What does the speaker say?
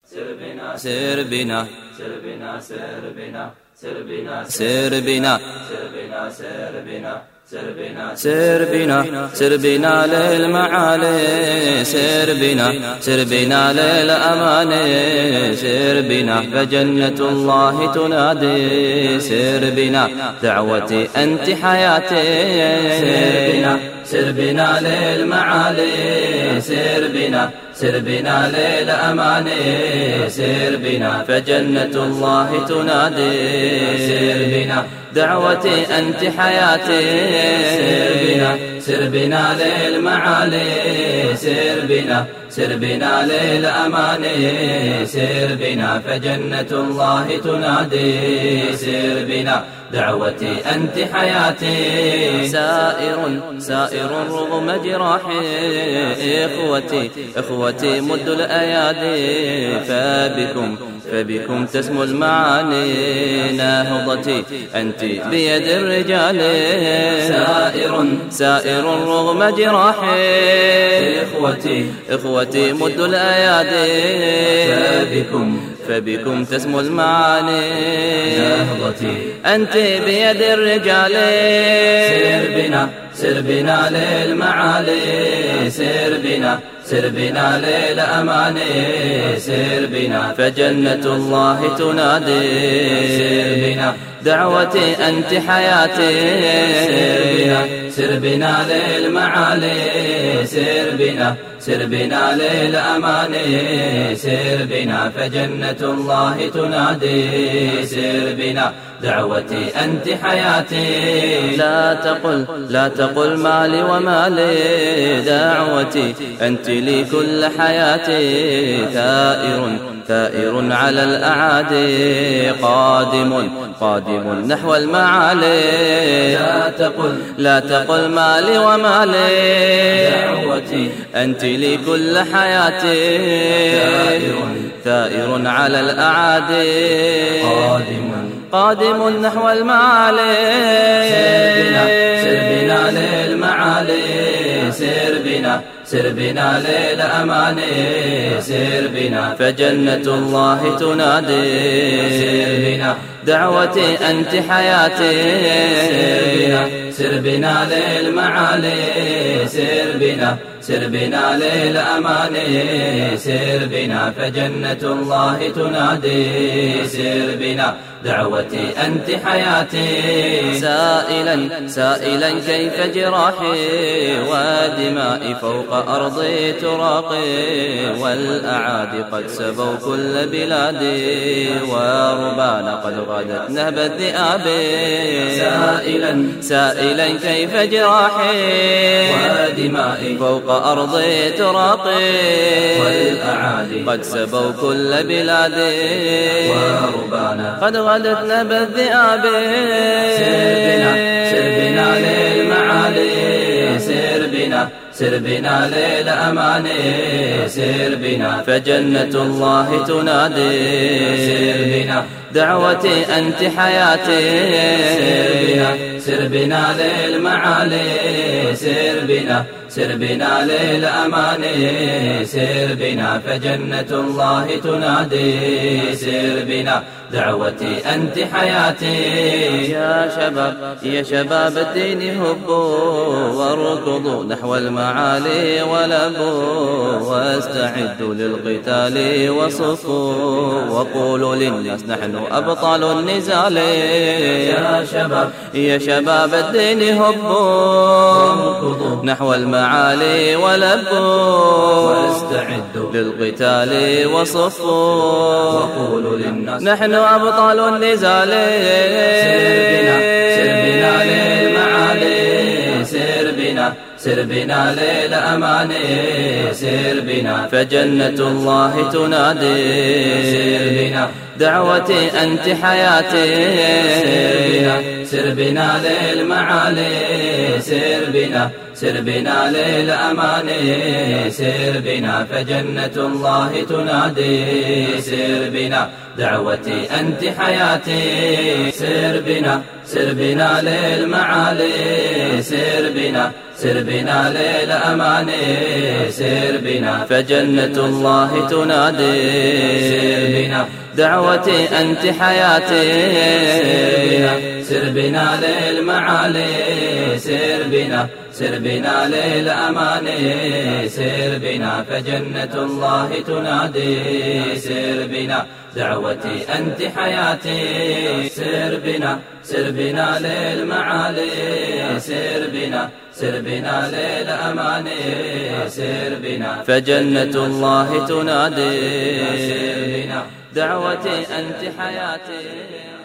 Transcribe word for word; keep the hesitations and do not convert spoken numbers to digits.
سر بنا سر بنا سر بنا سر بنا سر بنا سر بنا سر بنا سر بنا سر بنا سر بنا للمعالي سر بنا سر بنا للأماني سر بنا فجنة الله تنادي سر بنا دعوتي أنت حياتي سر بنا سر بنا للمعالي سر بنا سر بنا للأماني سر بنا فجنة الله تنادي سر بنا دعوتي أنت حياتي سر بنا سر بنا للمعالي سر بنا سر بنا للأماني سر بنا فجنة الله تنادي سر بنا دعوتي أنت حياتي سائر سائر رغم جراحي إخوتي إخوتي مد الأيادي فبكم فبكم تسمو المعاني ناهضتي أنت بيد الرجال سائر سائر رغم جراحي إخوتي إخوتي مد الأيادي فبكم فبكم تسمو المعاني نهضتي أنت بيد الرجال سر بنا سر بنا للمعالي سر بنا سر بنا للأماني سر بنا فجنة الله تنادي سر بنا دعوتي أنت حياتي سر بنا سر بنا للمعالي سر بنا سر بنا للأماني سر بنا فجنة الله تنادي سر بنا دعوتي أنت حياتي لا تقل لا تقل مالي ومالي دعوتي أنت لي كل حياتي ثائر ثائر على الأعادي قادم قادم نحو المعالي لا تقل لا تقل مالي ومالي دعوتي أنت لي كل حياتي ثائر ثائر على الأعادي قادم قادم نحو المعالي سر بنا سر بنا للمعالي سر بنا سر بنا للأماني سر بنا فجنة الله تنادي سر بنا دعوتي أنت حياتي سر بنا سر بنا للمعالي سر بنا سر بنا للأماني سر بنا فجنة الله تنادي سر بنا دعوتي أنت حياتي سائلا سائلا كيف جراحي ودمائي فوق أرضي تراقي والأعادي قد سبوا كل بلادي وربانا قد غدت نهب الذئاب سائلا سائلا كيف جراحي ودمائي فوق أرضي تراقي والأعادي قد سبوا كل بلادي وربانا قد غدت نهب الذئاب سر بنا سر بنا للمعالي سر بنا سر بنا للأماني سر بنا فجنة الله تنادي سر بنا دعوتي أنت حياتي سر بنا سر بنا للمعالي سر بنا سر بنا للأماني سر بنا فجنة الله تنادي سر بنا دعوتي أنت حياتي يا شباب يا شباب الدين هبوا واركضوا نحو المعالي ولبوا واستعدوا للقتال وصفوا وقولوا للناس نحن أبطال النزال يا شباب يا شباب الدين هبوا نحو المعالي ولبوا واستعدوا للقتال وصفوا وقولوا للناس نحن أبطال النزال سر بنا سر بنا للمعالي سر بنا سر بنا للأماني سر بنا فجنة الله تنادي سر بنا دعوتي أنت حياتي سر بنا سر بنا للمعالي سر بنا سر بنا للأماني سر بنا فجنة الله تنادي سر بنا دعوتي أنت حياتي سر بنا سر بنا للمعالي سر بنا سر بنا للأمان سر بنا فجنة الله تنادي سر بنا دعوتي أنت حياتي سر بنا سر بنا للمعالي سر بنا سر بنا للأمان سر بنا فجنة الله تنادي سر بنا دعوتي أنت حياتي سر بنا سر بنا للمعالي سر بنا سر بنا للأمان سر بنا فجنة الله تنادي سر بنا دعوتي أنت حياتي.